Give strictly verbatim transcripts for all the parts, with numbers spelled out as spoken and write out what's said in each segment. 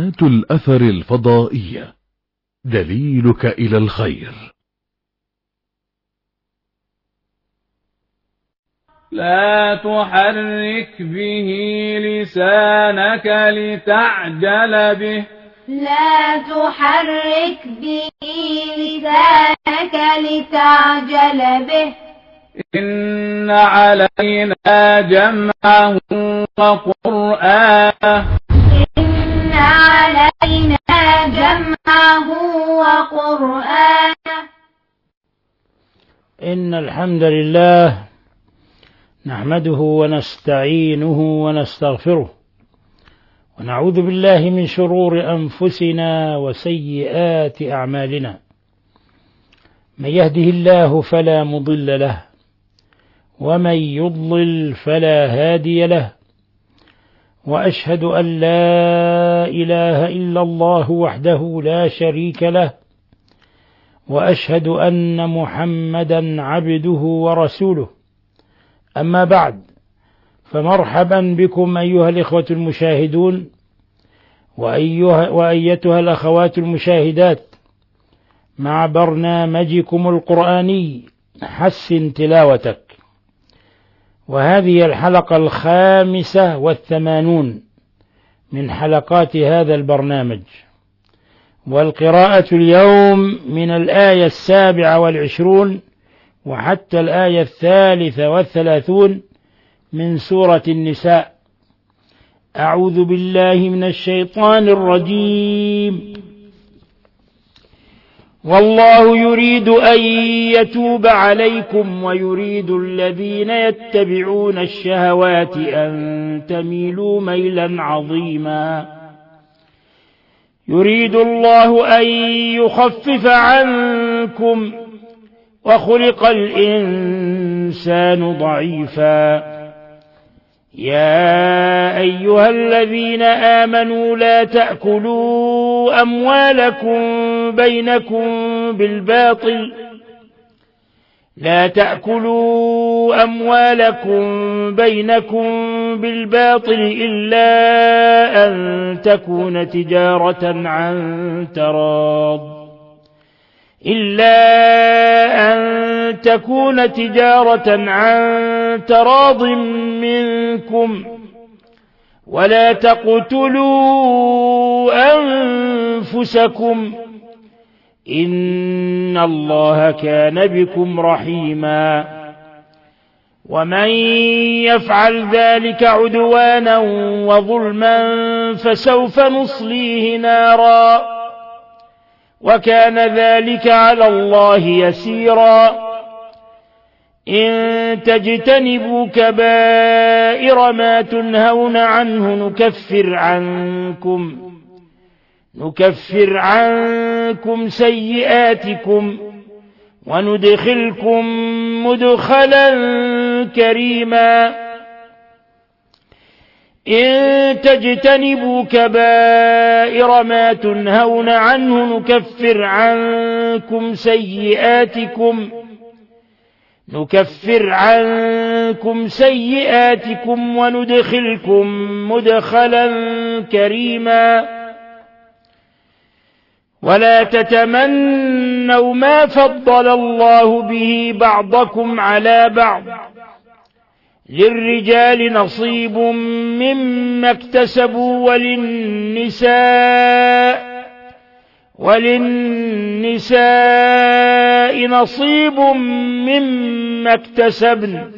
قناة الأثر الفضائية، دليلك إلى الخير. لا تحرك به لسانك لتعجل به لا تحرك به لسانك لتعجل به إن علينا جمعه وقرآنه إن علينا جمعه وقرآنه إن الحمد لله نحمده ونستعينه ونستغفره ونعوذ بالله من شرور أنفسنا وسيئات أعمالنا. من يهده الله فلا مضل له ومن يضلل فلا هادي له، وأشهد أن لا إله إلا الله وحده لا شريك له، وأشهد أن محمدا عبده ورسوله. أما بعد، فمرحبا بكم أيها الإخوة المشاهدون وأيها وأيتها الأخوات المشاهدات مع برنامجكم القرآني حسن تلاوتك، وهذه الحلقة الخامسة والثمانون من حلقات هذا البرنامج، والقراءة اليوم من الآية السابعة والعشرون وحتى الآية الثالثة والثلاثون من سورة النساء. أعوذ بالله من الشيطان الرجيم. والله يريد أن يتوب عليكم ويريد الذين يتبعون الشهوات أن تميلوا ميلا عظيما. يريد الله أن يخفف عنكم وخلق الإنسان ضعيفا. يا أيها الذين آمنوا لا تأكلوا أموالكم بينكم بالباطل لا تأكلوا أموالكم بينكم بالباطل إلا أن تكون تجارة عن تراض إلا أن تكون تجارة عن تراض منكم ولا تقتلوا أنفسكم إن الله كان بكم رحيما. ومن يفعل ذلك عدوانا وظلما فسوف نصليه نارا وكان ذلك على الله يسيرا. إن تجتنبوا كبائر ما تنهون عنه نكفر عنكم نكفر عنكم سيئاتكم وندخلكم مدخلا كريما. إن تجتنبوا كبائر ما تنهون عنه نكفر عنكم سيئاتكم نكفر عنكم سيئاتكم وندخلكم مدخلا كريما. ولا تتمنوا ما فضل الله به بعضكم على بعض، للرجال نصيب مما اكتسبوا وللنساء وللنساء نصيب مما اكتسبن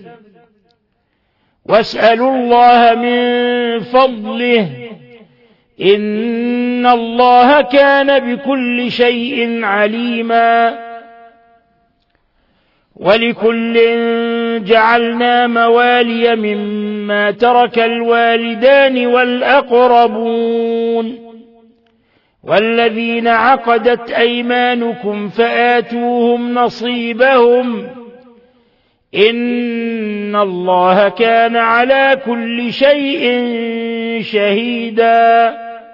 واسألوا الله من فضله إن الله كان بكل شيء عليما. ولكل جعلنا موالي مما ترك الوالدان والأقربون والذين عقدت أيمانكم فآتوهم نصيبهم إن الله كان على كل شيء شهيدا.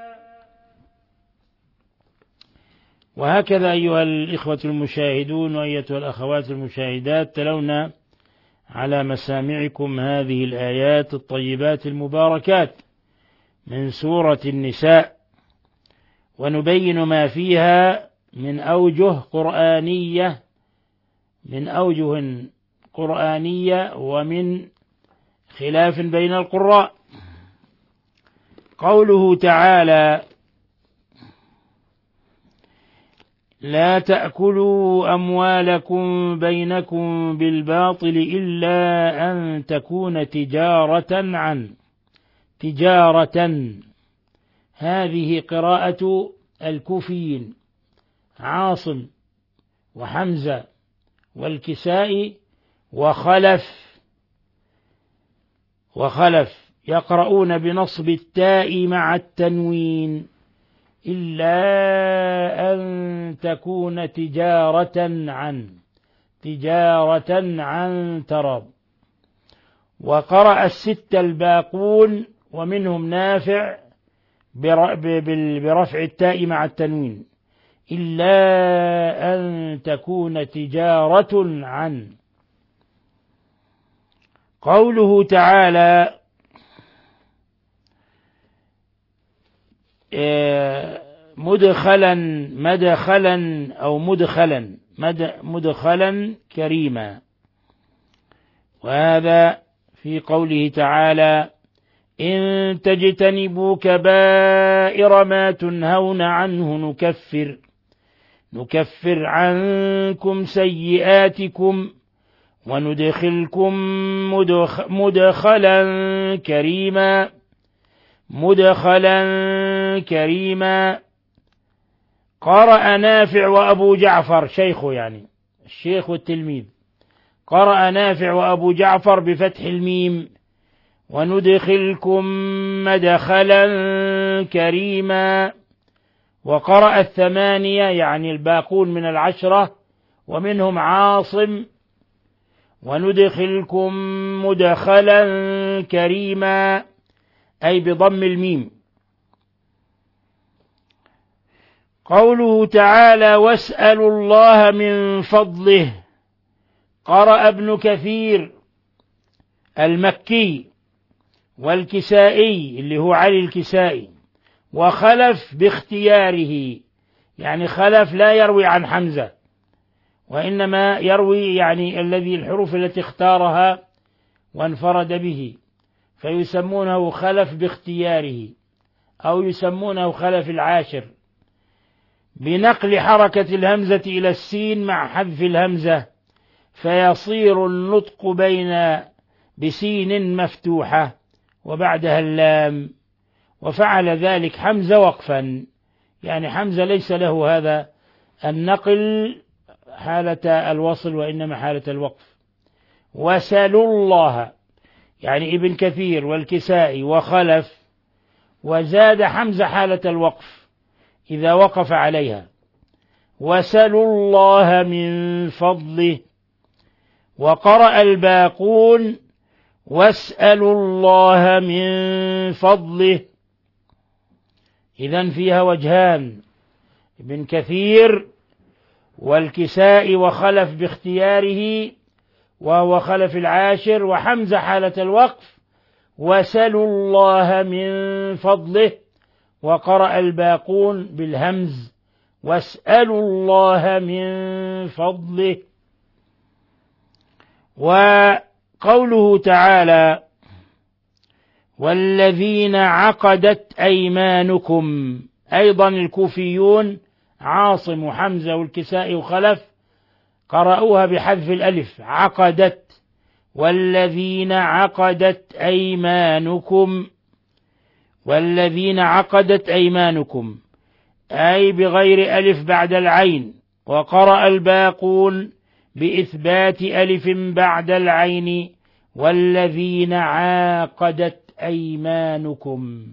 وهكذا أيها الإخوة المشاهدون وأيتها الأخوات المشاهدات، تلونا على مسامعكم هذه الآيات الطيبات المباركات من سورة النساء. ونبين ما فيها من أوجه قرآنية من أوجه قرآنية ومن خلاف بين القراء. قوله تعالى: لا تأكلوا أموالكم بينكم بالباطل إلا أن تكون تجارة عن تجارة، هذه قراءة الكوفيين عاصم وحمزة والكسائي وخلف وخلف يقرؤون بنصب التاء مع التنوين إلا أن تكون تجارة عن تجارة عن تراب. وقرأ الستة الباقون ومنهم نافع برفع التاء مع التنوين إلا أن تكون تجارة عن. قوله تعالى: مدخلا مدخلا أو مدخلا مدخلا كريما، وهذا في قوله تعالى: إن تجتنبوا كبائر ما تنهون عنه نكفر نكفر عنكم سيئاتكم وندخلكم مدخ مدخلا كريما مدخلا كريما. قرأ نافع وأبو جعفر شيخه، يعني الشيخ والتلميذ، قرأ نافع وأبو جعفر بفتح الميم وندخلكم مدخلا كريما. وقرأ الثمانية يعني الباقون من العشرة ومنهم عاصم وندخلكم مدخلا كريما أي بضم الميم. قوله تعالى: واسألوا الله من فضله، قرأ ابن كثير المكي والكسائي اللي هو علي الكسائي وخلف باختياره، يعني خلف لا يروي عن حمزة وإنما يروي يعني الذي الحروف التي اختارها وانفرد به، فيسمونه خلف باختياره أو يسمونه خلف العاشر، بنقل حركة الهمزة إلى السين مع حذف الهمزة فيصير النطق بين بسين مفتوحة وبعدها اللام، وفعل ذلك حمزة وقفا، يعني حمزة ليس له هذا النقل حالة الوصل وإنما حالة الوقف. وسلوا الله يعني ابن كثير والكسائي وخلف، وزاد حمزة حالة الوقف إذا وقف عليها، وسلوا الله من فضله. وقرأ الباقون واسألوا الله من فضله، إذن فيها وجهان، ابن كثير والكسائي وخلف باختياره وهو خلف العاشر، وحمزة حالة الوقف وسلوا الله من فضله. وقرأ الباقون بالهمز واسألوا الله من فضله. وقوله تعالى: والذين عقدت أيمانكم، أيضا الكوفيون عاصم وحمزة والكسائي وخلف قرأوها بحذف الألف عقدت، والذين عقدت أيمانكم، والذين عقدت أيمانكم أي بغير ألف بعد العين. وقرأ الباقون بإثبات ألف بعد العين والذين عاقدت أيمانكم.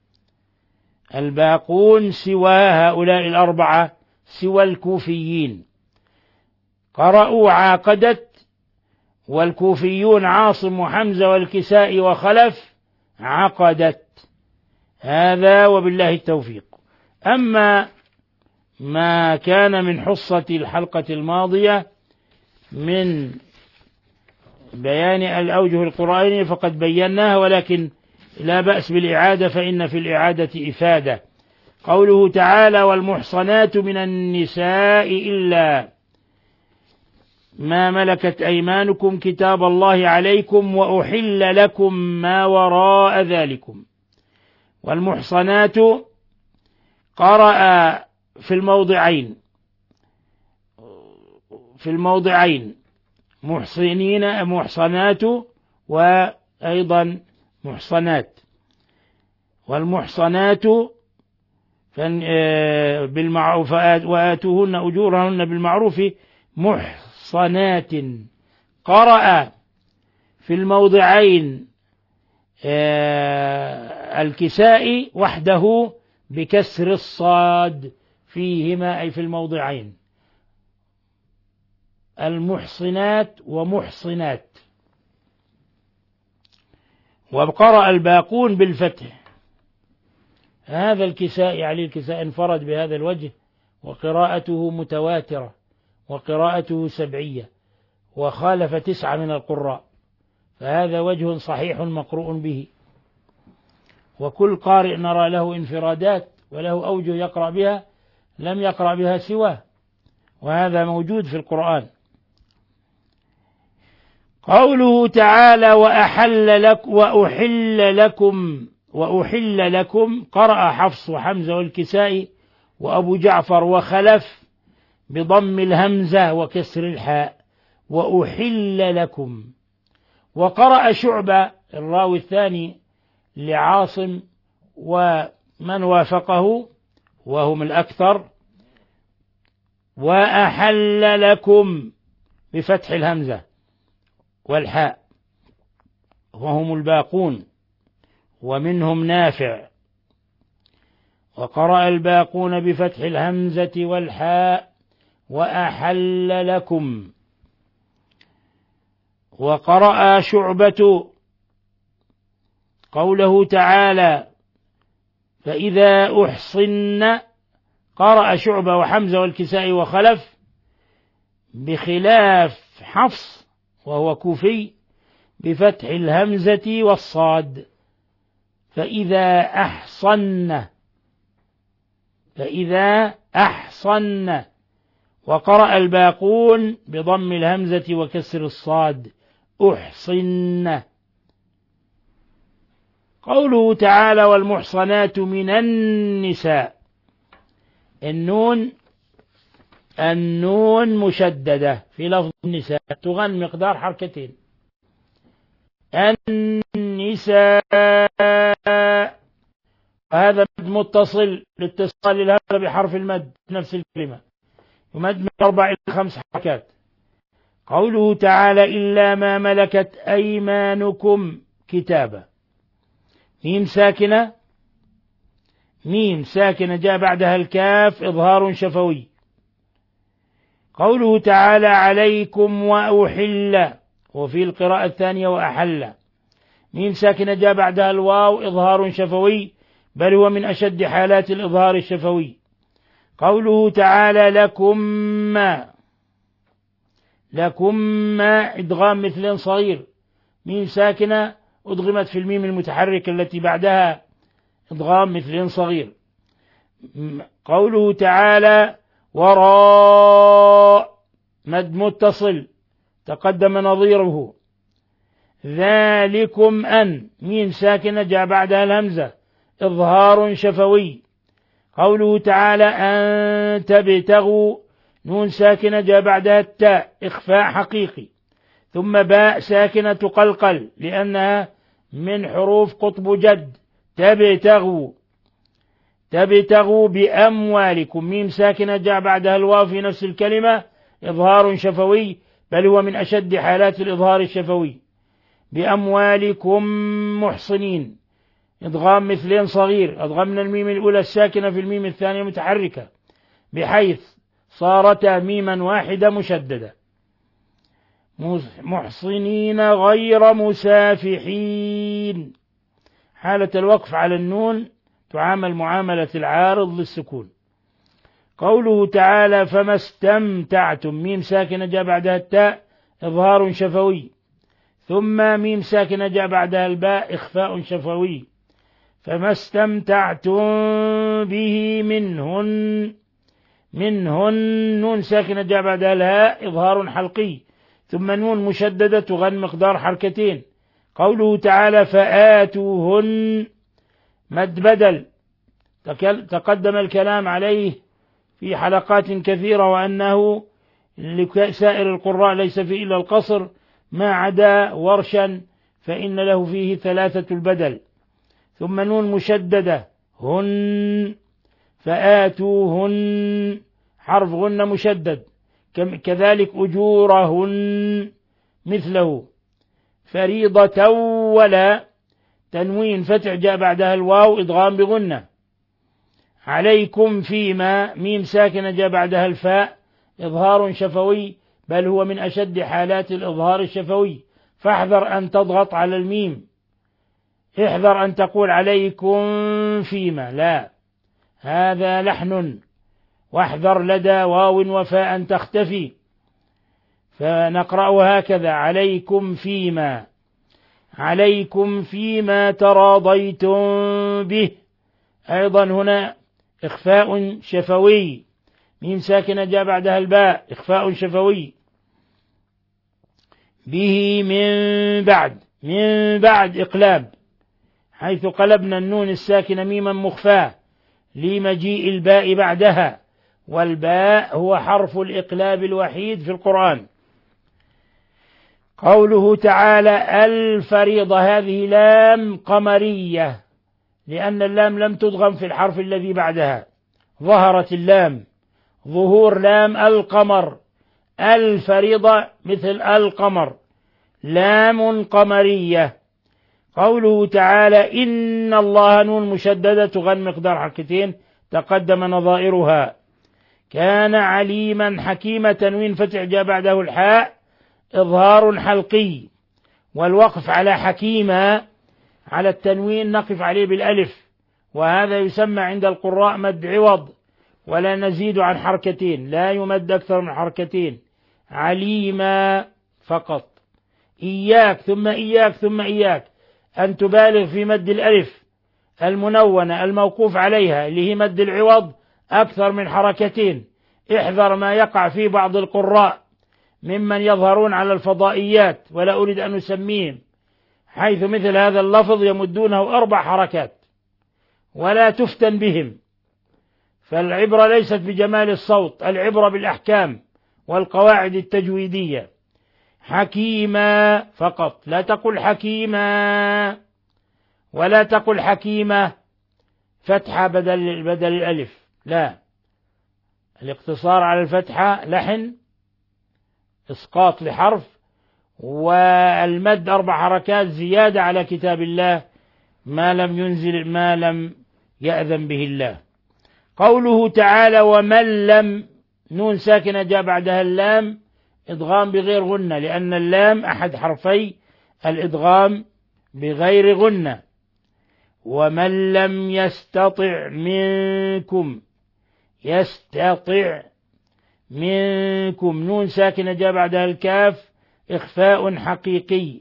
الباقون سوى هؤلاء الأربعة، سوى الكوفيين، قرأوا عاقدت، والكوفيون عاصم وحمزة والكسائي وخلف عقدت. هذا وبالله التوفيق. أما ما كان من حصة الحلقة الماضية من بيان الأوجه القرآنية فقد بيناها، ولكن لا بأس بالإعادة، فإن في الإعادة إفادة، قوله تعالى والمحصنات من النساء إلا ما ملكت أيمانكم كتاب الله عليكم وأحل لكم ما وراء ذلكم. والمحصنات قرأ في الموضعين في الموضعين محصنين محصنات وأيضا محصنات. والمحصنات بالمعروف وآتوهن أجورهن بالمعروف محصنات. قرأ في الموضعين الكسائي وحده بكسر الصاد فيهما أي في الموضعين المحصنات ومحصنات. وقرأ الباقون بالفتح. هذا الكسائي علي الكسائي انفرد بهذا الوجه وقراءته متواترة وقراءته سبعية وخالف تسعة من القراء، فهذا وجه صحيح مقروء به. وكل قارئ نرى له انفرادات وله أوجه يقرأ بها لم يقرأ بها سواه، وهذا موجود في القرآن. قوله تعالى وأحل لك وأحل لكم وأحل لكم قرأ حفص وحمزة والكسائي وأبو جعفر وخلف بضم الهمزة وكسر الحاء وأحل لكم. وقرأ شعبة الراوي الثاني لعاصم ومن وافقه وهم الأكثر وأحل لكم بفتح الهمزة والحاء وهم الباقون ومنهم نافع. وقرأ الباقون بفتح الهمزة والحاء وأحل لكم. وقرأ شعبة قوله تعالى فإذا أحصن قرأ شعبة وحمزة والكسائي وخلف بخلاف حفص وهو كوفي بفتح الهمزة والصاد فإذا أحصن فإذا أحصن. وقرأ الباقون بضم الهمزة وكسر الصاد أحصن. قوله تعالى والمحصنات من النساء النون النون مشددة في لفظ النساء تغن مقدار حركتين. النساء هذا مد متصل لاتصال الهمزة بحرف المد نفس الكلمة يمد من أربع إلى خمس حركات. قوله تعالى إلا ما ملكت أيمانكم كتابا ميم ساكنة ميم ساكنة جاء بعدها الكاف إظهار شفوي. قوله تعالى عليكم وأحل وفي القراءة الثانية وأحل ميم ساكنة جاء بعدها الواو إظهار شفوي بل هو من أشد حالات الإظهار الشفوي. قوله تعالى لكم ما لكم ما إدغام مثل صغير ميم ساكنة أدغمت في الميم المتحركة التي بعدها إدغام مثل صغير. قوله تعالى وراء مد متصل تقدم نظيره. ذلكم أن ميم ساكنة جاء بعدها الهمزة إظهار شفوي. قوله تعالى أن تبتغوا نون ساكنة جاء بعدها التاء إخفاء حقيقي ثم باء ساكنة تقلقل لأنها من حروف قطب جد. تبتغوا تبتغوا بأموالكم ميم ساكنة جاء بعدها الواو في نفس الكلمة إظهار شفوي بل هو من أشد حالات الإظهار الشفوي. بأموالكم محصنين إدغام مثلين صغير أدغمنا الميم الأولى الساكنة في الميم الثانية المتحركة بحيث صارتا ميما واحدة مشددة. محصنين غير مسافحين حالة الوقف على النون تعامل معاملة العارض للسكون. قوله تعالى فما استمتعتم ميم ساكنة جاء بعدها التاء إظهار شفوي ثم ميم ساكنة جاء بعدها الباء إخفاء شفوي. فما استمتعتم به منهن. منهن نون ساكنة جاء بعدها الهاء إظهار حلقي، ثم نون مشددة تغن مقدار حركتين. قوله تعالى فآتوهن مد بدل، تقدم الكلام عليه في حلقات كثيرة، وأنه لسائر القراء ليس فيه إلا القصر ما عدا ورشا فإن له فيه ثلاثة البدل. ثم نون مشددة هن، فآتوهن حرف غن مشدد، كذلك أجورهن مثله. فريضة ولا تنوين فتح جاء بعدها الواو إدغام بغنة. عليكم فيما ميم ساكنة جاء بعدها الفاء إظهار شفوي، بل هو من أشد حالات الإظهار الشفوي، فاحذر أن تضغط على الميم، احذر أن تقول عليكم فيما، لا، هذا لحن، واحذر لدى واو وفاء تختفي. فنقرأ هكذا عليكم فيما، عليكم فيما تراضيتم به. أيضا هنا إخفاء شفوي، ميم ساكنة جاء بعدها الباء إخفاء شفوي. به من بعد، من بعد إقلاب، حيث قلبنا النون الساكنة ميما مخفاة لمجيء الباء بعدها، والباء هو حرف الإقلاب الوحيد في القرآن. قوله تعالى الفريضة، هذه لام قمرية، لأن اللام لم تدغم في الحرف الذي بعدها، ظهرت اللام ظهور لام القمر. الفريضة مثل القمر، لام قمرية. قوله تعالى إن الله نون مشددة تغن مقدار حركتين تقدم نظائرها. كان عليما حكيما تنوين فتح جاء بعده الحاء إظهار حلقي، والوقف على حكيمة على التنوين نقف عليه بالألف، وهذا يسمى عند القراء مد عوض، ولا نزيد عن حركتين، لا يمد أكثر من حركتين. عليما فقط. إياك ثم إياك ثم إياك أن تبالغ في مد الألف المنونة الموقوف عليها اللي هي مد العوض أكثر من حركتين. احذر ما يقع في بعض القراء ممن يظهرون على الفضائيات ولا أريد أن أسميهم، حيث مثل هذا اللفظ يمدونه أربع حركات ولا تفتن بهم. فالعبرة ليست بجمال الصوت، العبرة بالأحكام والقواعد التجويدية. حكيما فقط، لا تقل حكيما ولا تقل حكيمة فتحة بدل بدل الألف، لا، الاقتصار على الفتحة لحن إسقاط لحرف، والمد أربع حركات زيادة على كتاب الله ما لم ينزل ما لم يأذن به الله. قوله تعالى ومن لم نون ساكنة جاء بعدها اللام إدغام بغير غنة، لأن اللام أحد حرفي الإدغام بغير غنة. ومن لم يستطع منكم، يستطع منكم نون ساكنة جاء بعدها الكاف إخفاء حقيقي.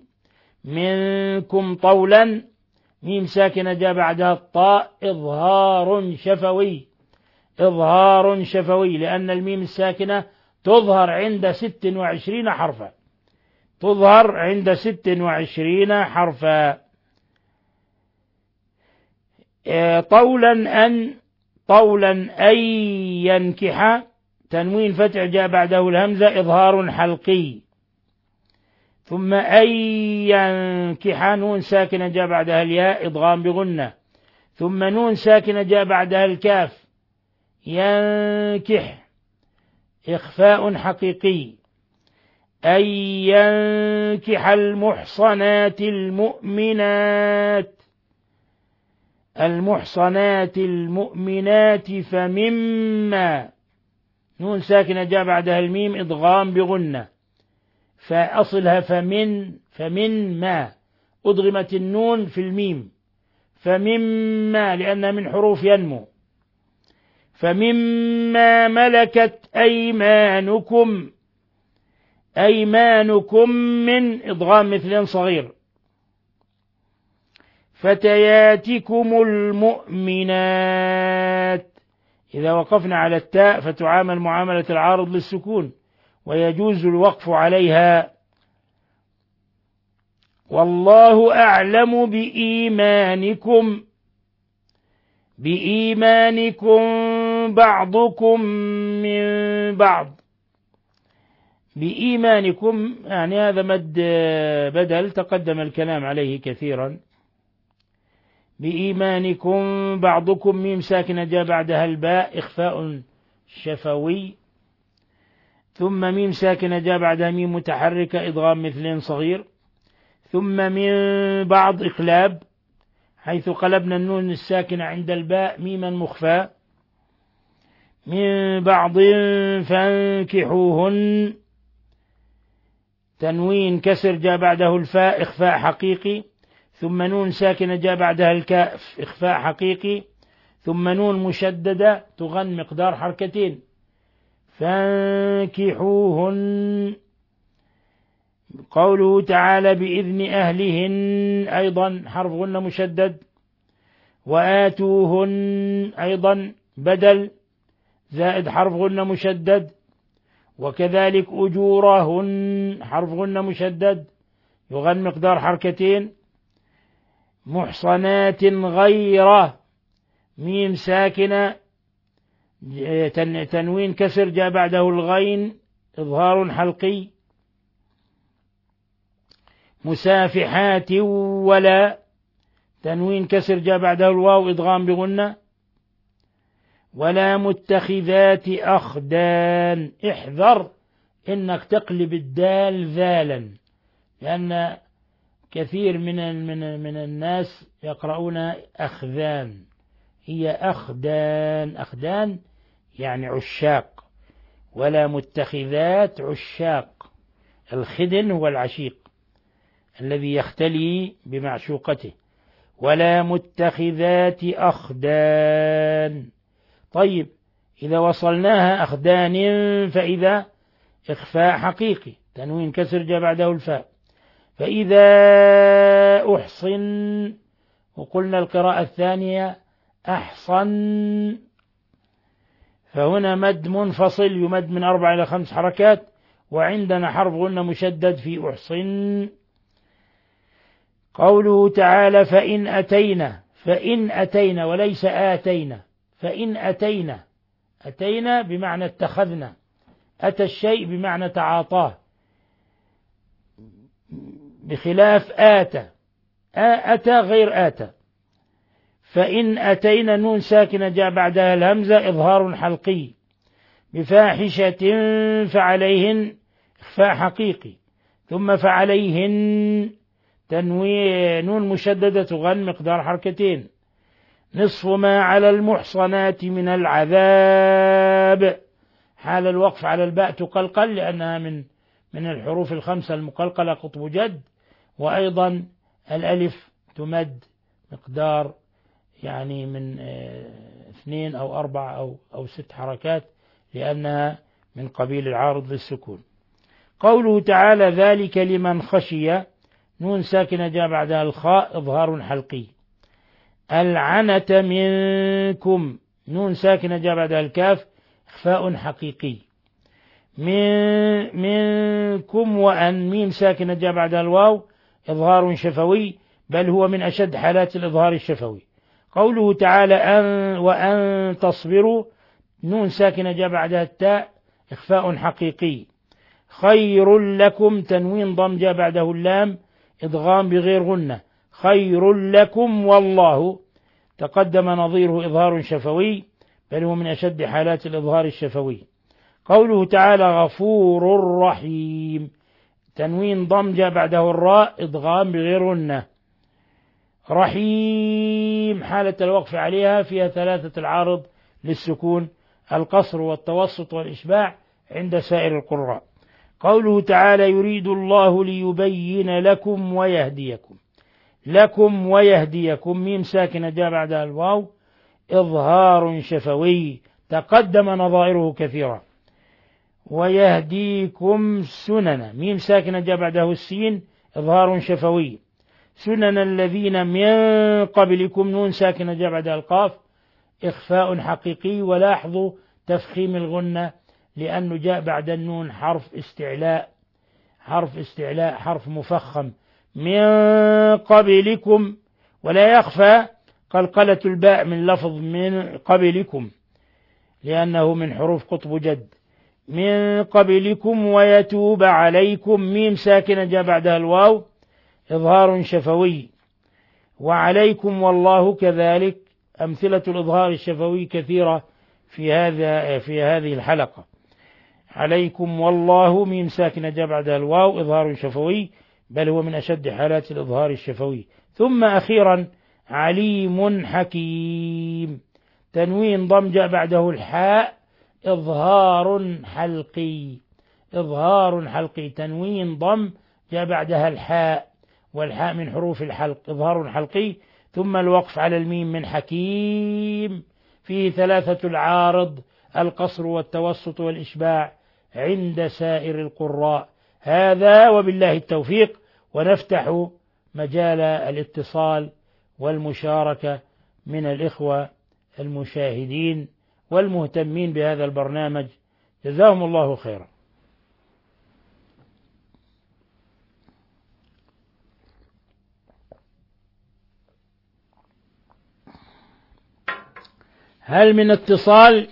منكم طولا ميم ساكنة جاء بعدها الطاء إظهار شفوي، إظهار شفوي، لأن الميم الساكنة تظهر عند ست وعشرين حرفا، تظهر عند ست وعشرين حرفا. طولا أن، طولا أن ينكح تنوين فتح جاء بعده الهمزة إظهار حلقي. ثم أن ينكح نون ساكنة جاء بعدها الياء إضغام بغنة. ثم نون ساكنة جاء بعدها الكاف ينكح إخفاء حقيقي. أن ينكح المحصنات المؤمنات، المحصنات المؤمنات فمما نون ساكنة جاء بعدها الميم إضغام بغنة، فأصلها فمن، فمن ما أضغمت النون في الميم، فمما لأنها من حروف ينمو. فمما ملكت أيمانكم، أيمانكم من إضغام مثل صغير. فتياتكم المؤمنات. إذا وقفنا على التاء فتعامل معاملة العارض للسكون، ويجوز الوقف عليها. والله أعلم بإيمانكم، بإيمانكم بعضكم من بعض. بإيمانكم يعني هذا مد بدل تقدم الكلام عليه كثيرا. بإيمانكم بعضكم، ميم ساكنة جاء بعدها الباء إخفاء شفوي، ثم ميم ساكنة جاء بعدها ميم متحركة إدغام مثلين صغير، ثم من بعض إقلاب حيث قلبنا النون الساكنة عند الباء ميما مخفى. من بعض فانكحوهن، تنوين كسر جاء بعده الفاء إخفاء حقيقي، ثم نون ساكنة جاء بعدها الكاف إخفاء حقيقي، ثم نون مشددة تغن مقدار حركتين. فانكحوهن. قوله تعالى بإذن أهلهن أيضا حرف غنة مشدد. وآتوهن أيضا بدل زائد حرف غنة مشدد. وكذلك أجورهن حرف غنة مشدد يغن مقدار حركتين. محصنات غير، ميم ساكنة تنوين كسر جاء بعده الغين إظهار حلقي. مسافحات ولا، تنوين كسر جاء بعده الواو إدغام بغنة. ولا متخذات أخدان، احذر إنك تقلب الدال ذالا، لأن كثير من من من الناس يقرؤون أخذان، هي أخدان. أخدان يعني عشاق. ولا متخذات عشاق، الخدن هو العشيق الذي يختلي بمعشوقته. ولا متخذات أخدان. طيب إذا وصلناها أخدان فإذا إخفاء حقيقي تنوين كسر جاء بعده الفاء. فإذا أحصن، وقلنا القراءة الثانية أحصن، فهنا مد منفصل يمد من أربع إلى خمس حركات، وعندنا حرف غنة مشدد في أحصن. قوله تعالى فإن أتينا، فإن أتينا وليس آتينا، فإن أتينا. أتينا بمعنى اتخذنا، أتى الشيء بمعنى تعاطاه، بخلاف آتى. أتى غير آتى. فإن أتينا نون ساكنة جاء بعدها الهمزة إظهار حلقي. بفاحشة فعليهن إخفاء حقيقي، ثم فعليهن تنوين نون مشددة تغن مقدار حركتين. نصف ما على المحصنات من العذاب، حال الوقف على الباء تقلقل لأنها من من الحروف الخمسة المقلقلة قطب جد، وأيضا الألف تمد مقدار يعني من اثنين أو أربع أو أو ست حركات لأنها من قبيل العارض للسكون. قوله تعالى ذلك لمن خشي، نون ساكنة جاء بعدها الخاء إظهار حلقي. العنة منكم، نون ساكنة جاء بعدها الكاف إخفاء حقيقي. من منكم وأن، ميم ساكنة جاء بعدها الواو إظهار شفوي، بل هو من أشد حالات الإظهار الشفوي. قوله تعالى أن وأن تصبروا، نون ساكنة جاء بعدها التاء إخفاء حقيقي. خير لكم، تنوين ضم جاء بعده اللام إدغام بغير غنة. خير لكم والله، تقدم نظيره إظهار شفوي، بل هو من أشد حالات الإظهار الشفوي. قوله تعالى غفور رحيم، تنوين ضم جاء بعده الراء إدغام بغير غنة. رحيم حالة الوقف عليها فيها ثلاثة العارض للسكون، القصر والتوسط والإشباع عند سائر القراء. قوله تعالى يريد الله ليبين لكم ويهديكم، لكم ويهديكم، ميم ساكنة جاء بعدها الواو إظهار شفوي، تقدم نظائره كثيرا. ويهديكم سنن، ميم ساكنة جاء بعده السين إظهار شفوي. سنن الذين من قبلكم، نون ساكنة جاء بعدها القاف، إخفاء حقيقي. ولاحظوا تفخيم الغنة لأنه جاء بعد النون حرف استعلاء، حرف استعلاء حرف مفخم. من قبلكم، ولا يخفى قلقلة الباء من لفظ من قبلكم لأنه من حروف قطب جد. من قبلكم ويتوب عليكم، ميم ساكنة جاء بعدها الواو، إظهار شفوي. وعليكم والله كذلك. أمثلة الإظهار الشفوي كثيرة في هذا في هذه الحلقة. عليكم والله، ميم ساكنة جاء بعدها الواو، إظهار شفوي، بل هو من أشد حالات الإظهار الشفوي. ثم أخيرا عليم حكيم، تنوين ضم جاء بعده الحاء، إظهار حلقي، إظهار حلقي، تنوين ضم جاء بعدها الحاء، والحاء من حروف الحلق، إظهار حلقي. ثم الوقف على الميم من حكيم، فيه ثلاثة العارض، القصر والتوسط والإشباع عند سائر القراء. هذا وبالله التوفيق، ونفتح مجال الاتصال والمشاركة من الإخوة المشاهدين والمهتمين بهذا البرنامج، جزاهم الله خيرا. هل من اتصال؟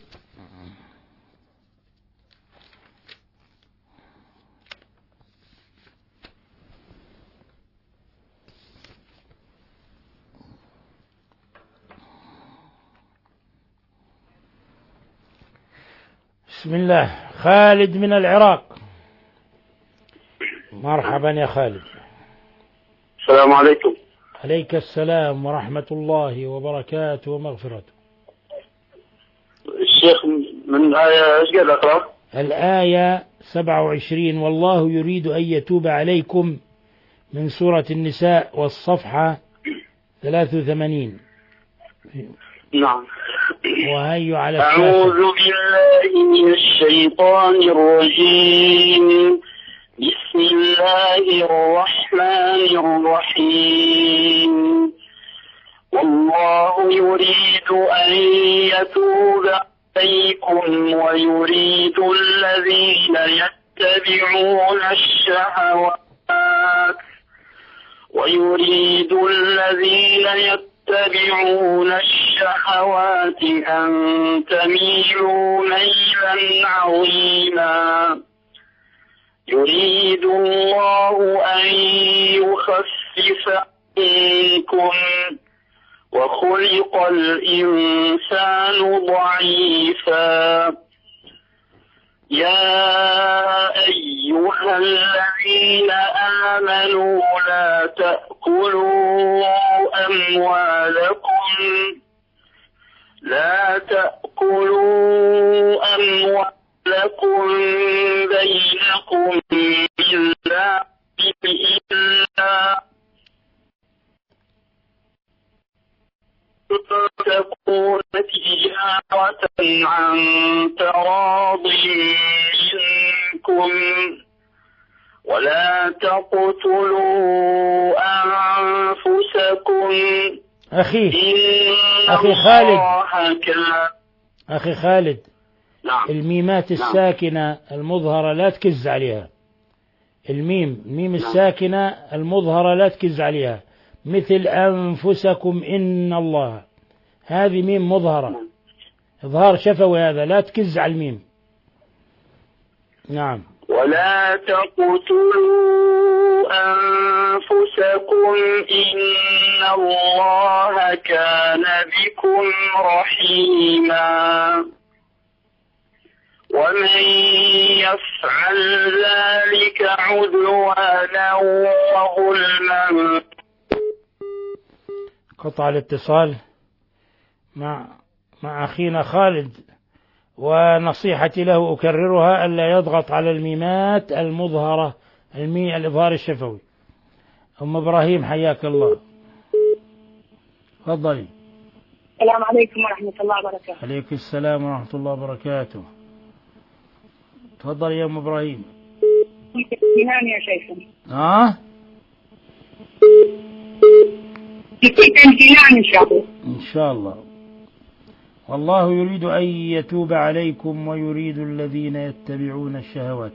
بسم الله. خالد من العراق، مرحبا يا خالد. السلام عليكم. عليك السلام ورحمة الله وبركاته ومغفرته. الشيخ من آية ايش قال اقرأ؟ الآية سبعة وعشرين، والله يريد أن يتوب عليكم، من سورة النساء، والصفحة ثلاثة وثمانين. نعم. وهي على أعوذ بالله من الشيطان الرجيم. بسم الله الرحمن الرحيم. والله يريد أن يتوب عليكم ويريد الذين يتبعون الشهوات ويريد الذين يتبعون الشهوات أن تميلوا ميلا عظيما. يريد الله أن يخفف عنكم وخلق الإنسان ضعيفا. يا أيها الذين آمنوا لا تأكلوا أموالكم لا تأكلوا أموالكم بينكم إلا إلا تكون تجارة عن تراض منكم ولا تقتلوا أنفسكم. أخي أخي خالد كان... أخي خالد نعم. الميمات الساكنة المظهرة لا تكز عليها. الميم الميم الساكنة المظهرة لا تكز عليها، مثل أنفسكم إن الله، هذه ميم مظهرة، إظهار شفوي، هذا لا تكز على الميم. نعم. ولا تقتلوا أنفسكم إن الله كان بكم رحيما. ومن يفعل ذلك عدوانا وظلما. قطع الاتصال مع مع أخينا خالد، ونصيحتي له أكررها ألا يضغط على الميمات المظهرة، المي الإظهار الشفوي. أم إبراهيم حياك الله، تفضلي. السلام عليكم ورحمة الله وبركاته. عليكم السلام ورحمة الله وبركاته. تفضلي يا أم إبراهيم. امتحان يا شيخنا. آه امتنان إن شاء الله. إن شاء الله. والله يريد أن يتوب عليكم ويريد الذين يتبعون الشهوات.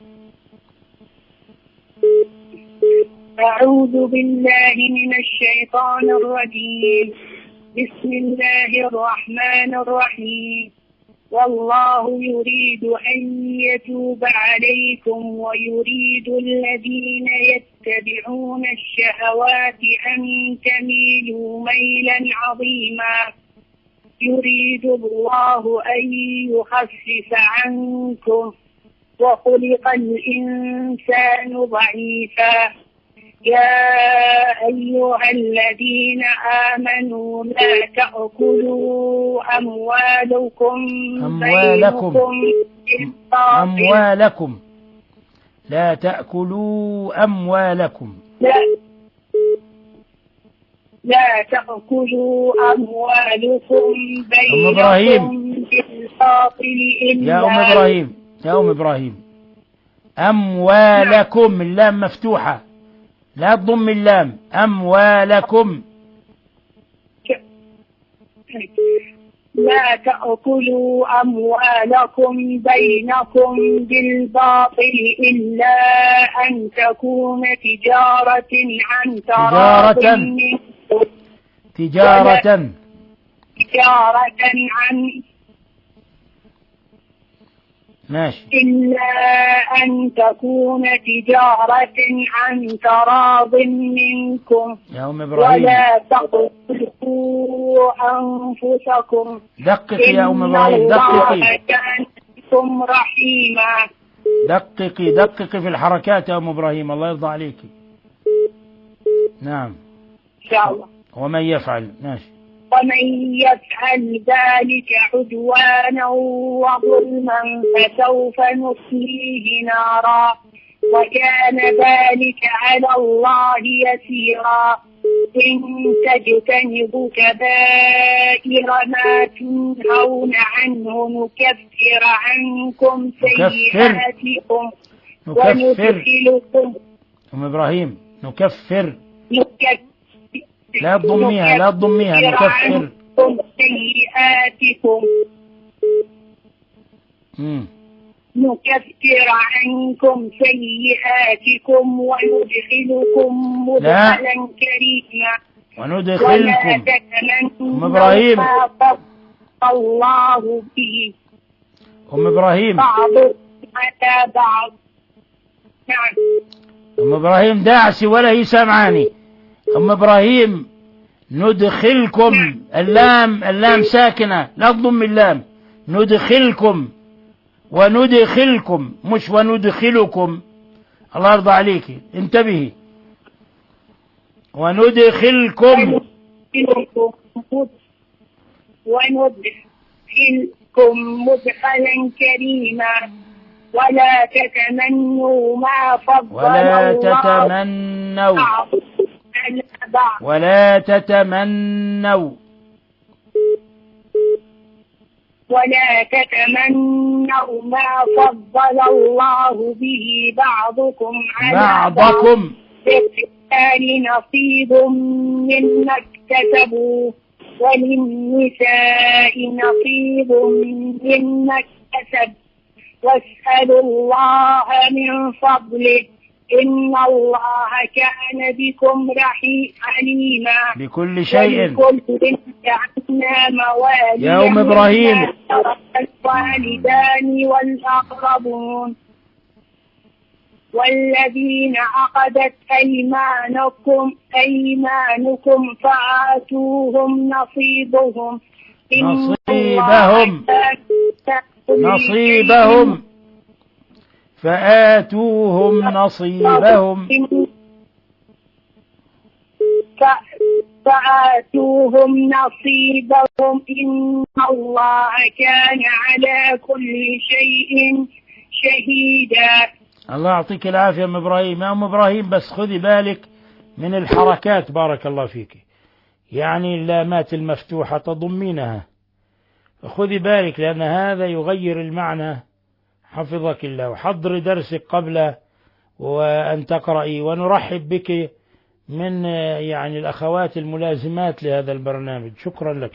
أعوذ بالله من الشيطان الرجيم. بسم الله الرحمن الرحيم. والله يريد أن يتوب عليكم ويريد الذين يتبعون الشهوات أن تميلوا ميلا عظيما. يريد الله أن يخفف عنكم وخلق الإنسان ضعيفا. يا أيها الذين آمنوا لا تأكلوا أموالكم أموالكم بينكم أموالكم لا تأكلوا أموالكم لا, لا تأكلوا أموالكم بينكم بالباطل إلا يا أم إبراهيم يا أم إبراهيم أموالكم اللام مفتوحة لا تضم اللام. أموالكم لا تأكلوا أموالكم بينكم بالباطل إلا أن تكون تجارة عن تراض منكم تجارة تجارة عن ماشي إلا أن تكون تجارة عن تراض منكم يا أم إبراهيم ولا تقتلوا أنفسكم دققي يا أم إبراهيم دققي إن الله كان بكم رحيما. دققي دققي في الحركات يا أم إبراهيم الله يرضى عليك. نعم إن شاء الله. ومن يفعل ماشي ومن يفعل ذلك عدوانا وظلما فسوف نصليه نارا وكان ذلك على الله يسيرا. إن تجتنبوا كبائر ما تنهون عنه نكفر عنكم سيئاتكم وندخلكم. أم إبراهيم نكفر نكفر لا تضميها لا تضميها نكفر سيئاتكم مم. نكفر عنكم سيئاتكم وندخلكم مدخلا كريما. وندخلكم أم إبراهيم الله به أم إبراهيم بعض على بعض. نعم أم إبراهيم داعسي ولا هي سامعاني. أم إبراهيم ندخلكم اللام اللام ساكنة لا تضم اللام. ندخلكم وندخلكم مش وندخلكم. الله يرضى عليك انتبهي. وندخلكم وندخلكم مدخلا كريما. ولا تتمنوا ما فضل ولا الله تتمنوا بعض ولا تتمنوا ولا تتمنوا ما فضل الله به بعضكم على بعضكم للرجال نصيب مما اكتسبوا وللنساء نصيب مما اكتسب واسألوا الله من فضله إن الله كان بكم رحيم عليما. بكل شيء ولكل جعلنا موالي يا أم إبراهيم الوالدان والأقربون والذين عقدت أيمانكم أيمانكم فآتوهم نصيبهم نصيبهم نصيبهم فآتوهم نصيبهم فآتوهم نصيبهم إن الله كان على كل شيء شهيدا. الله يعطيك العافية أم إبراهيم. يا أم إبراهيم بس خذي بالك من الحركات بارك الله فيك. يعني اللامات المفتوحة تضمينها خذي بالك لأن هذا يغير المعنى حفظك الله. وحضر درسك قبل وأن تقرأي ونرحب بك من يعني الأخوات الملازمات لهذا البرنامج. شكرا لك.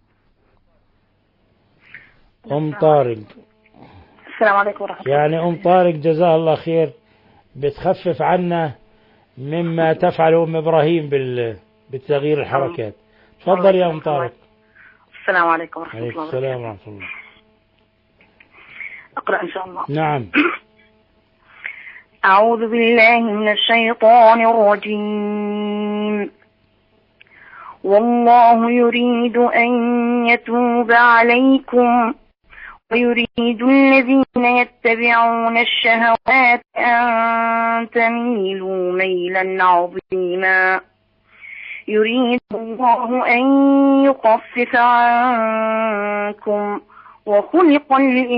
أم طارق. السلام عليكم ورحمة الله. يعني أم طارق جزاها الله خير بتخفف عنا مما تفعل أم إبراهيم بالتغيير الحركات. تفضل يا أم طارق. السلام عليكم ورحمة الله وبركاته. السلام ورحمة الله. أقرأ إن شاء الله. نعم. أعوذ بالله من الشيطان الرجيم. والله يريد أن يتوب عليكم ويريد الذين يتبعون الشهوات أن تميلوا ميلا عظيما. يريد الله أن يخفف عنكم وخلق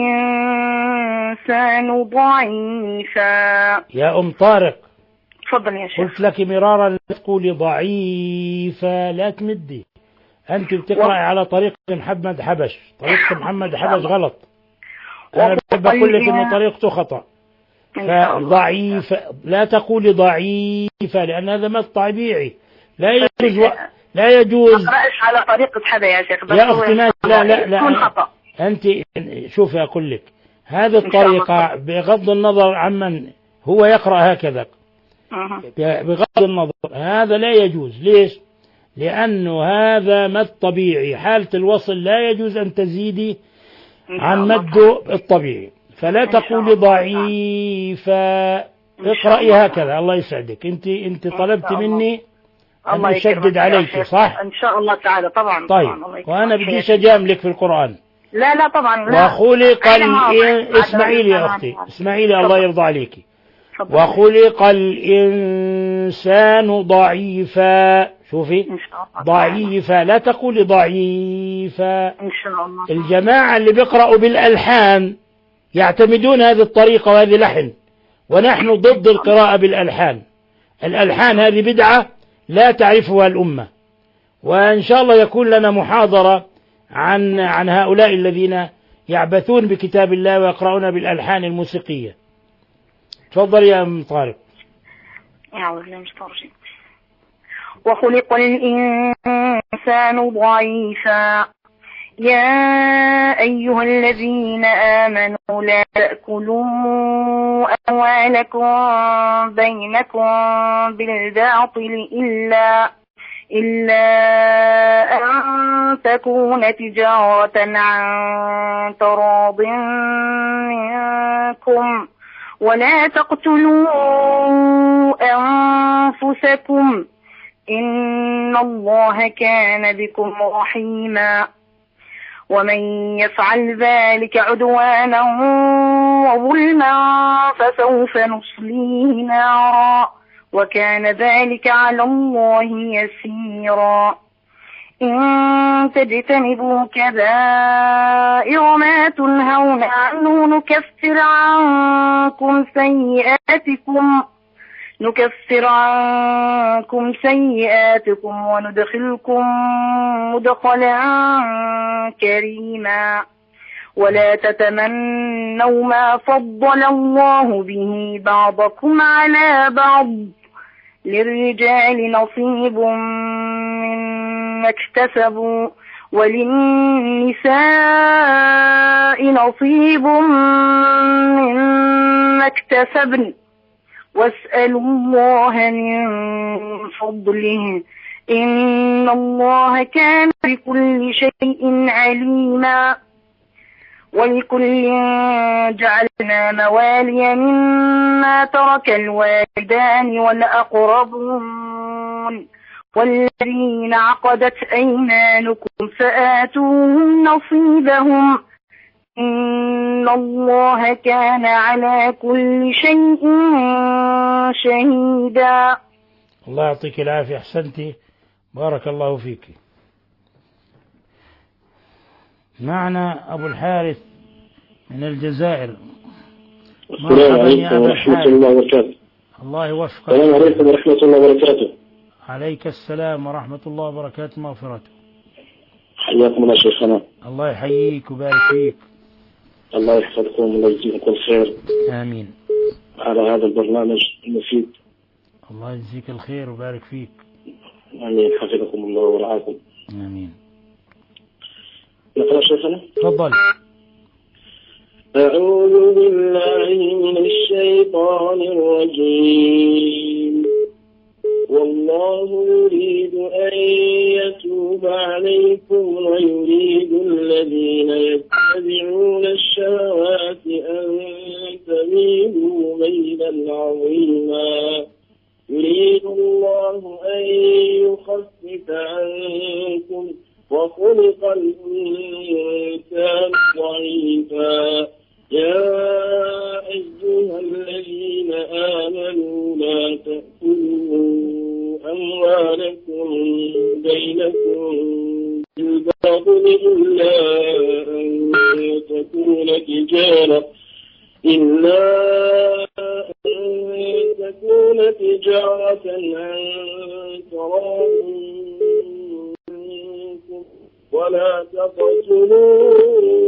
الإنسان ضعيفا. يا أم طارق. تفضل يا شيخ. قلت لك مرارا لا تقولي ضعيفة، لا تمدي. أنت بتقرأي و... على طريقة محمد حبش. طريقة محمد حبش غلط. أنا بحب أقول لك إن طريقته خطأ. فضعيفة لا تقولي ضعيفة لأن هذا مد طبيعي لا يجوز و... لا يجوز. ما أقرأش على طريقة حدا يا شيخ. يا أختي لا لا لا أنت شوفي أقول لك هذه الطريقة بغض النظر عمن هو يقرأ هكذا بغض النظر هذا لا يجوز. ليش؟ لأنه هذا مد طبيعي. حالة الوصل لا يجوز أن تزيدي عن مده الطبيعي. فلا تقولي ضعيفة، اقرأي هكذا. الله يسعدك. أنت أنت طلبت مني أن أشدد عليك صح؟ إن شاء الله تعالى. طبعا. طيب طبعاً. وأنا بديش أجاملك في القرآن. لا لا طبعا لا. وخلق اسمعي لي يا أختي، اسمعي لي الله يرضى عليك. وخلق الإنسان ضعيفا. شوفي ضعيفا لا تقولي ضعيفا. إن شاء الله. الجماعة اللي بيقرأوا بالألحان يعتمدون هذه الطريقة وهذه لحن، ونحن ضد القراءة بالألحان. الألحان هذه بدعة لا تعرفها الأمة. وإن شاء الله يكون لنا محاضرة عن عن هؤلاء الذين يعبثون بكتاب الله ويقرؤون بالألحان الموسيقية. تفضل يا أم طارق. وخلق الإنسان ضعيفا. يا أيها الذين آمنوا لا تأكلوا أموالكم بينكم بالباطل إلا إلا أن تكون تجارة عن تراض منكم ولا تقتلوا أنفسكم إن الله كان بكم رحيما. ومن يفعل ذلك عدوانا وظلما فسوف نصليه نارا وكان ذلك على الله يسيرا. إن تجتنبوا كبائر ما تنهون عنه نكفر عنكم سيئاتكم نكفر عنكم سيئاتكم وندخلكم مدخلا كريما. ولا تتمنوا ما فضل الله به بعضكم على بعض للرجال نصيب مما اكتسبوا وللنساء نصيب مما اكتسبن واسألوا الله من فضله إن الله كان بكل شيء عليما. ولكل جعلنا موالي مما ترك الوالدان والأقربون والذين عقدت أيمانكم فآتوهم نصيبهم إن الله كان على كل شيء شهيدا. الله يعطيك العافية. أحسنتي بارك الله فيك. معنا أبو الحارث من الجزائر. السلام عليكم ورحمة الله وبركاته. الله يوفقك. السلام عليكم ورحمة الله وبركاته. عليك السلام ورحمة الله وبركاته مغفرته. حياكم الله شيخنا. الله يحييك وبارك فيك. الله يحفظكم الله يجزيكم كل خير. آمين. على هذا البرنامج المفيد. الله يجزيك الخير وبارك فيك. آمين، حفظكم الله ورعاكم. آمين. نقرأ شيخنا. تفضل. أعوذ بالله من الشيطان الرجيم. والله يريد أن يتوب عليكم ويريد الذين يتبعون الشهوات أن تميلوا ميلا عظيما. يريد الله أن يخفف عنكم وخلق الإنسان ضعيفا. يا أيها الذين آمنوا لا تأكلوا أموالكم بينكم بالباطل إلا أن تكون تجارة إلا أن تكون تجارة عن تراض منكم ولا تقتلوا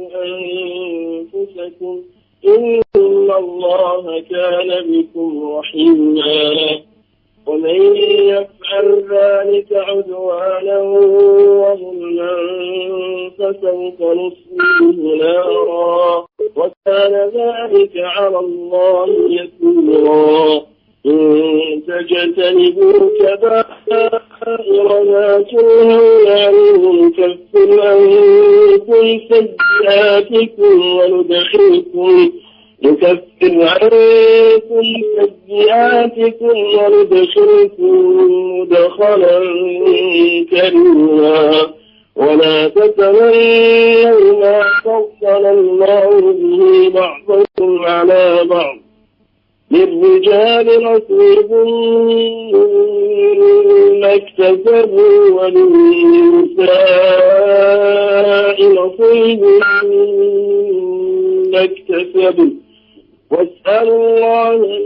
أنفسكم إن الله كان بكم رحيما. ومن يفعل ذلك عدوانا وظلما فسوف نصليه نارا وكان ذلك على الله يسيرا. إن تجتنبوا كبائر ما تنهون عنه نكفر عنكم سيئاتكم وندخلكم نكفر عنكم سيئاتكم وندخلكم مدخلا كريما. ولا تتمنوا ما فضل الله به بعضكم على بعض. للرجال نصيب مما اكتسبوا وللنساء نصيب مما اكتسبوا واسألوا الله من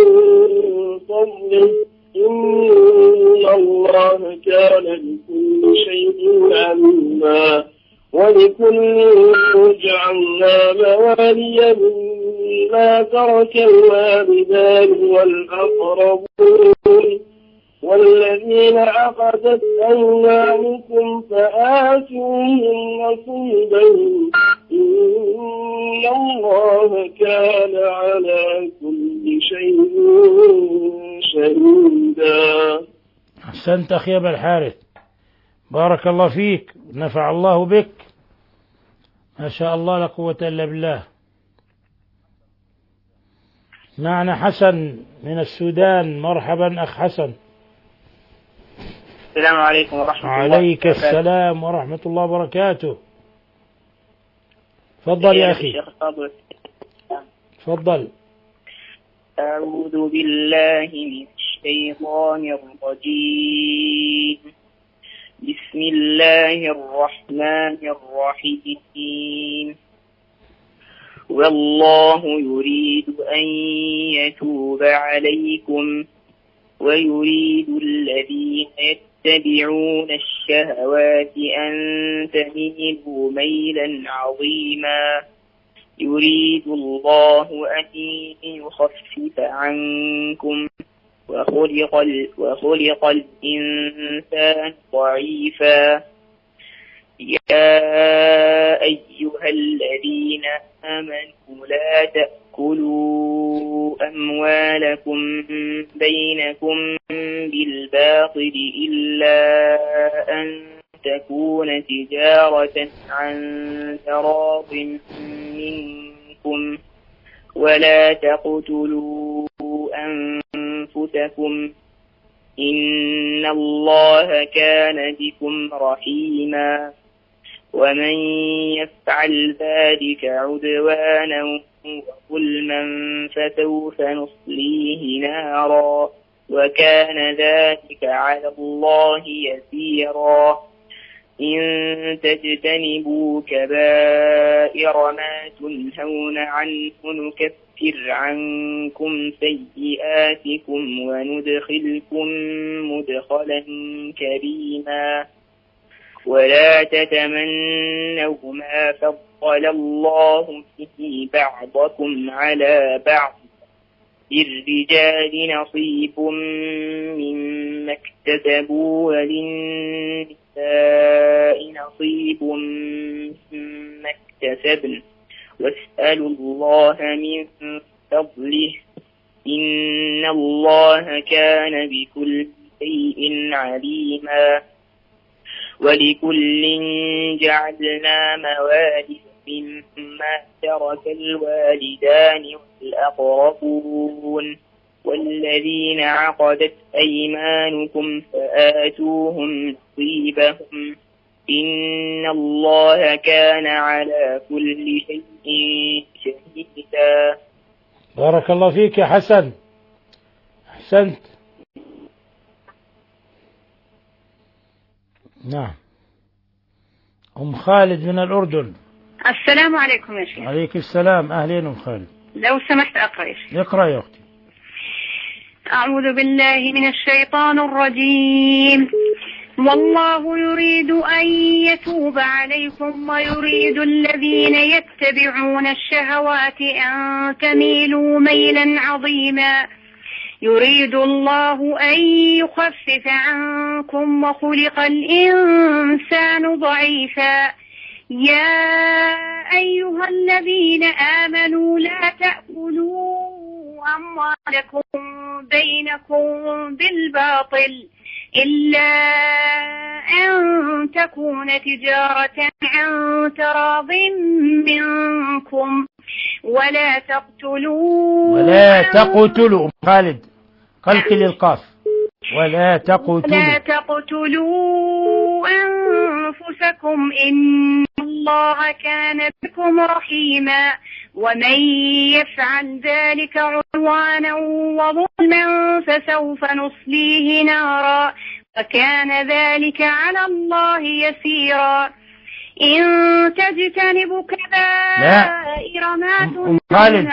فضله إن الله كان بكل شيء عليما. ولكل جعلنا موالي مما ترك الوالدان والأقربون والذين عقدت أيمانكم فآتوهم نصيبهم إن الله كان على كل شيء شهيدا. أحسنت أخي أبا الحارث، بارك الله فيك، نفع الله بك، ما شاء الله لا قوة إلا بالله. معنا حسن من السودان. مرحبا أخ حسن. السلام عليكم ورحمة الله وبركاته. عليك السلام ورحمة الله وبركاته. تفضل يا أخي. تفضل. أعوذ بالله من الشيطان الرجيم. بسم الله الرحمن الرحيم. والله يريد أن يتوب عليكم ويريد الذين يتبعون الشهوات أن تميلوا ميلا عظيما. يريد الله أن يخفف عنكم وخلق, وخلق الإنسان ضعيفا. يا أيها الذين آمنوا لا تأكلوا أموالكم بينكم بالباطل إلا أن تكون تجارة عن تراض منكم ولا تقتلوا أنفسكم إن الله كان بكم رحيما. ومن يفعل ذلك عدوانا وظلما فسوف نصليه نارا وكان ذلك على الله يسيرا. إن تجتنبوا كبائر ما تنهون عنه نكفر عنكم سيئاتكم وندخلكم مدخلا كريما. ولا تتمنوا ما فضل الله به بعضكم على بعض. للرجال نصيب مما اكتسبوا وللنساء نصيب مما اكتسبن واسألوا الله من فضله إن الله كان بكل شيء عليما ولكل جعلنا موالي مما ترك الوالدان والأقربون والذين عقدت أيمانكم فآتوهم نصيبهم إن الله كان على كل شيء شهيدا. بارك الله فيك يا حسن، أحسنت. نعم، أم خالد من الأردن. السلام عليكم يا شيخ. عليك السلام، أهلين أم خالد. لو سمحت أقرأ يا شيخ. اقرأ يا أختي. أعوذ بالله من الشيطان الرجيم. والله يريد أن يتوب عليكم ويريد الذين يتبعون الشهوات أن تميلوا ميلا عظيما يريد الله أن يخفف عنكم وخلق الإنسان ضعيفا يا أيها الذين آمنوا لا تأكلوا أموالكم بينكم بالباطل إلا أن تكون تجارة عن تراض منكم ولا تقتلوا ولا تقتلوا خالد قلقل القاف ولا تقتلوا ولا تقتلوا أنفسكم إن الله كان بكم رحيما ومن يفعل ذلك عدوانا وظلما فسوف نصليه نارا وكان ذلك على الله يسيرا إن تجتنبوا كبائر ما خالد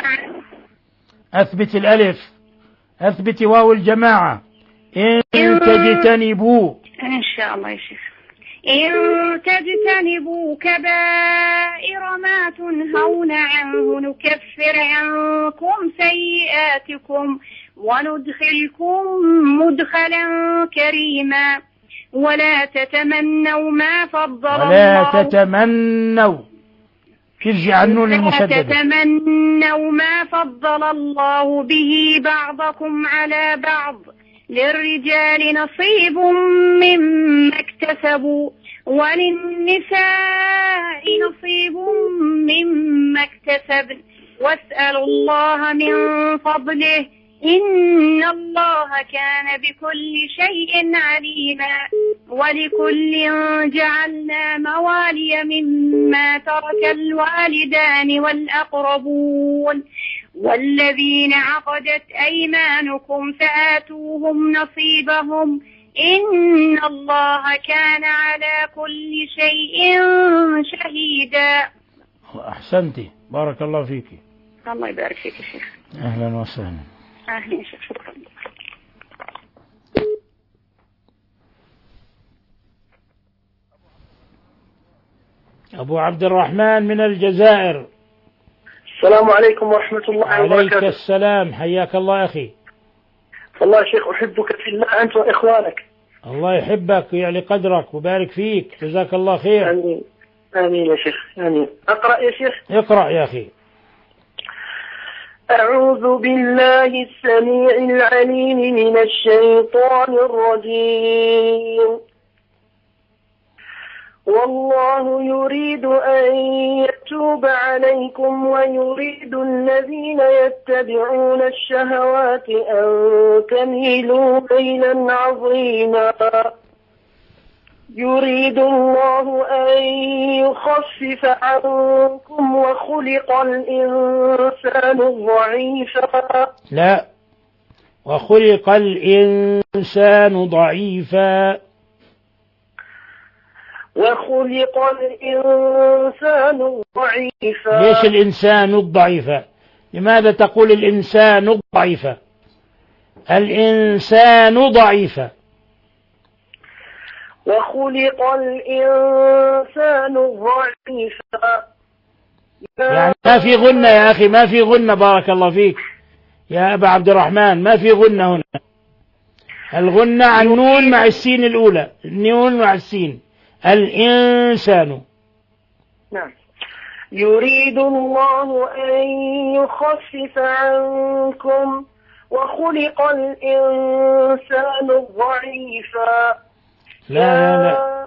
أثبت الألف أثبت واو الجماعة إن تجتنبوا إن شاء الله يا شيخ إن تجتنبوا كبائر ما تنهون عنه نكفر عنكم سيئاتكم وندخلكم مدخلا كريما ولا تتمنوا ما فضل ولا الله تتمنوا ترجع النون المشددة ولا تتمنوا ما فضل الله به بعضكم على بعض للرجال نصيب مما اكتسبوا وللنساء نصيب مما اكتسبن واسألوا الله من فضله إن الله كان بكل شيء عليما ولكل جعلنا موالي مما ترك الوالدان والأقربون والذين عقدت أيمانكم فآتوهم نصيبهم إن الله كان على كل شيء شهيدا. أحسنتي بارك الله فيك. الله يبارك فيك يا شيخ. أهلا وسهلا. أهلا يا شيخ. شكرا. أبو عبد الرحمن من الجزائر. السلام عليكم ورحمة الله وبركاته. عليك السلام، حياك الله أخي. والله يا شيخ أحبك في الله أنت وإخوانك. الله يحبك ويعلي قدرك وبارك فيك، جزاك الله خير. آمين آمين يا شيخ آمين. أقرأ يا شيخ. اقرأ يا أخي. أعوذ بالله السميع العليم من الشيطان الرجيم. والله يريد أن يتوب عليكم ويريد الذين يتبعون الشهوات أن تميلوا ميلا عظيما يريد الله أن يخفف عنكم وخلق الإنسان ضعيفا. لا، وخلق الإنسان ضعيفا. وخلق الإنسان ضعيفا. ليش الإنسان الضعيفة؟ لماذا تقول الإنسان الضعيفة؟ الإنسان ضعيفة. وخلق الإنسان ضعيفا. يعني ما في غنة يا أخي، ما في غنة، بارك الله فيك. يا أبا عبد الرحمن ما في غنة هنا، الغنة عن النون مع السين الأولى، النون مع السين. الإنسان. نعم. يريد الله أن يخفف عنكم وخلق الإنسان ضعيفا. لا لا لا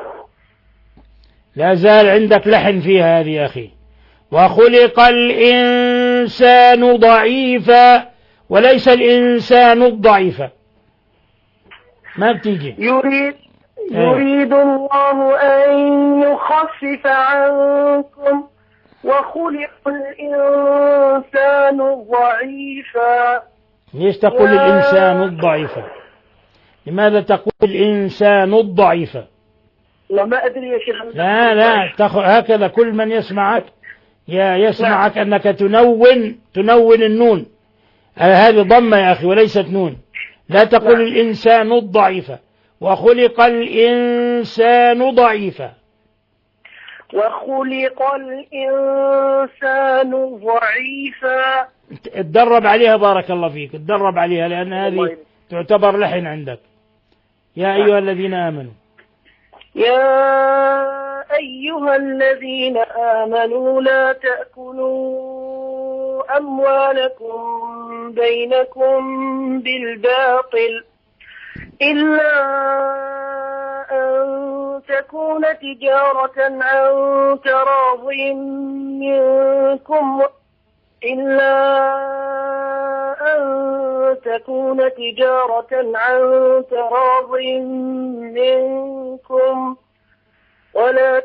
لا زال عندك لحن فيها هذه يا أخي. وخلق الإنسان ضعيفا وليس الإنسان الضعيف، ما بتيجي. يريد يريد الله أن يخفف عنكم وخلق الإنسان ضعيفا. ليش تقول الإنسان الضعيف؟ لماذا تقول الإنسان الضعيف؟ لا ما أدري يا شيخ. لا لا تخ... هكذا كل من يسمعك يا يسمعك أنك تنون تنون النون، هذه ضمة يا أخي وليست نون. لا تقول الإنسان الضعيف، وخلق الإنسان ضعيفا. وخلق الإنسان ضعيفا. اتدرب عليها بارك الله فيك، اتدرب عليها لأن هذه تعتبر لحن عندك. يا أيها الذين آمنوا. يا أيها الذين آمنوا لا تأكلوا أموالكم بينكم بالباطل إلا أن تكون تجارة عن تراض منكم إلا أن تكون تجارة عن تراض منكم ولا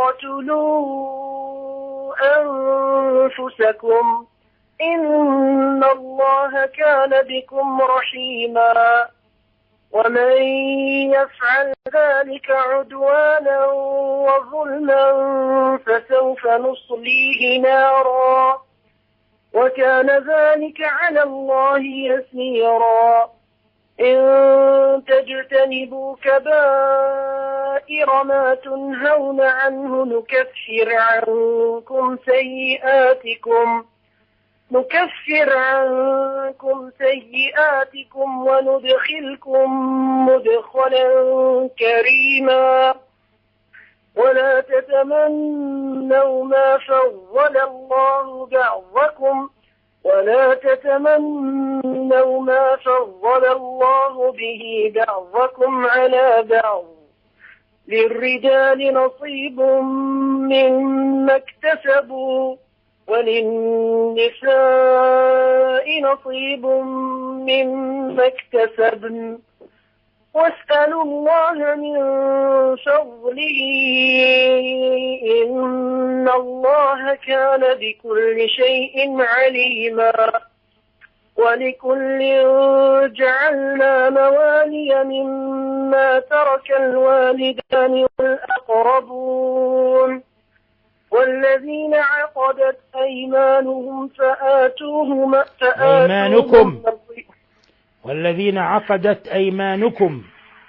تقتلوا أنفسكم إن الله كان بكم رحيما. ومن يفعل ذلك عدوانا وظلما فسوف نصليه نارا وكان ذلك على الله يسيرا. إن تجتنبوا كبائر ما تنهون عنه نكفر عنكم سيئاتكم نكفر عنكم سيئاتكم وندخلكم مدخلا كريما. ولا تتمنوا ما فضل الله بعضكم ولا تتمنوا ما فضل الله به بعضكم على بعض. للرجال نصيب مما اكتسبوا وللنساء نصيب مما اكتسبن واسألوا الله من فضله إن الله كان بكل شيء عليما. ولكل جعلنا موالي مما ترك الوالدان والأقربون والذين عقدت أيمانهم فآتوهم أيمانكم والذين عقدت أيمانكم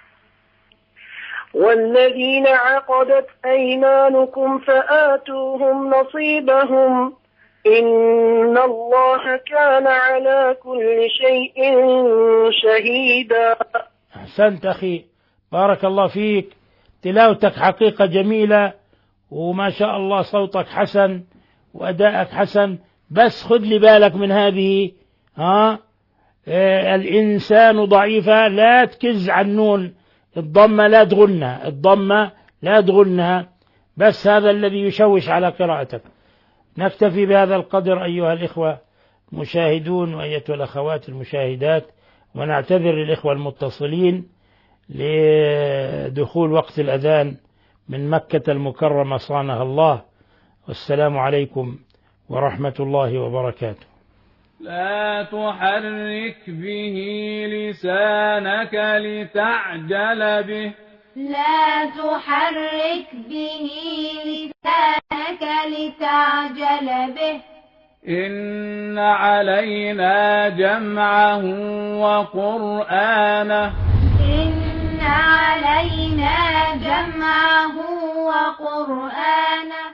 والذين عقدت أيمانكم فآتوهم نصيبهم إن الله كان على كل شيء شهيدا. أحسنت أخي بارك الله فيك، تلاوتك حقيقة جميلة وما شاء الله صوتك حسن وأدائك حسن، بس خذ لي بالك من هذه ها آه الإنسان ضعيفة، لا تكز عن النون، الضمة لا تغنها، الضمة لا تغنها، بس هذا الذي يشوش على قراءتك. نكتفي بهذا القدر أيها الإخوة المشاهدون وأيتها الأخوات المشاهدات، ونعتذر للإخوة المتصلين لدخول وقت الأذان من مكة المكرمة صانها الله. والسلام عليكم ورحمة الله وبركاته. لا تحرك به لسانك لتعجل به لا تحرك به لسانك لتعجل به إن علينا جمعه وقرآنه إن علينا جمعه وقرآنه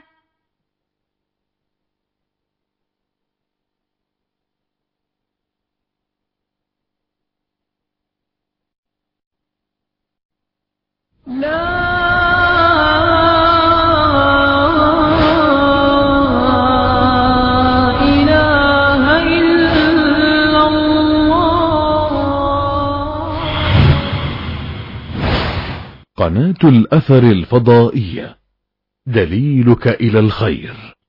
قناة الأثر الفضائية، دليلك إلى الخير.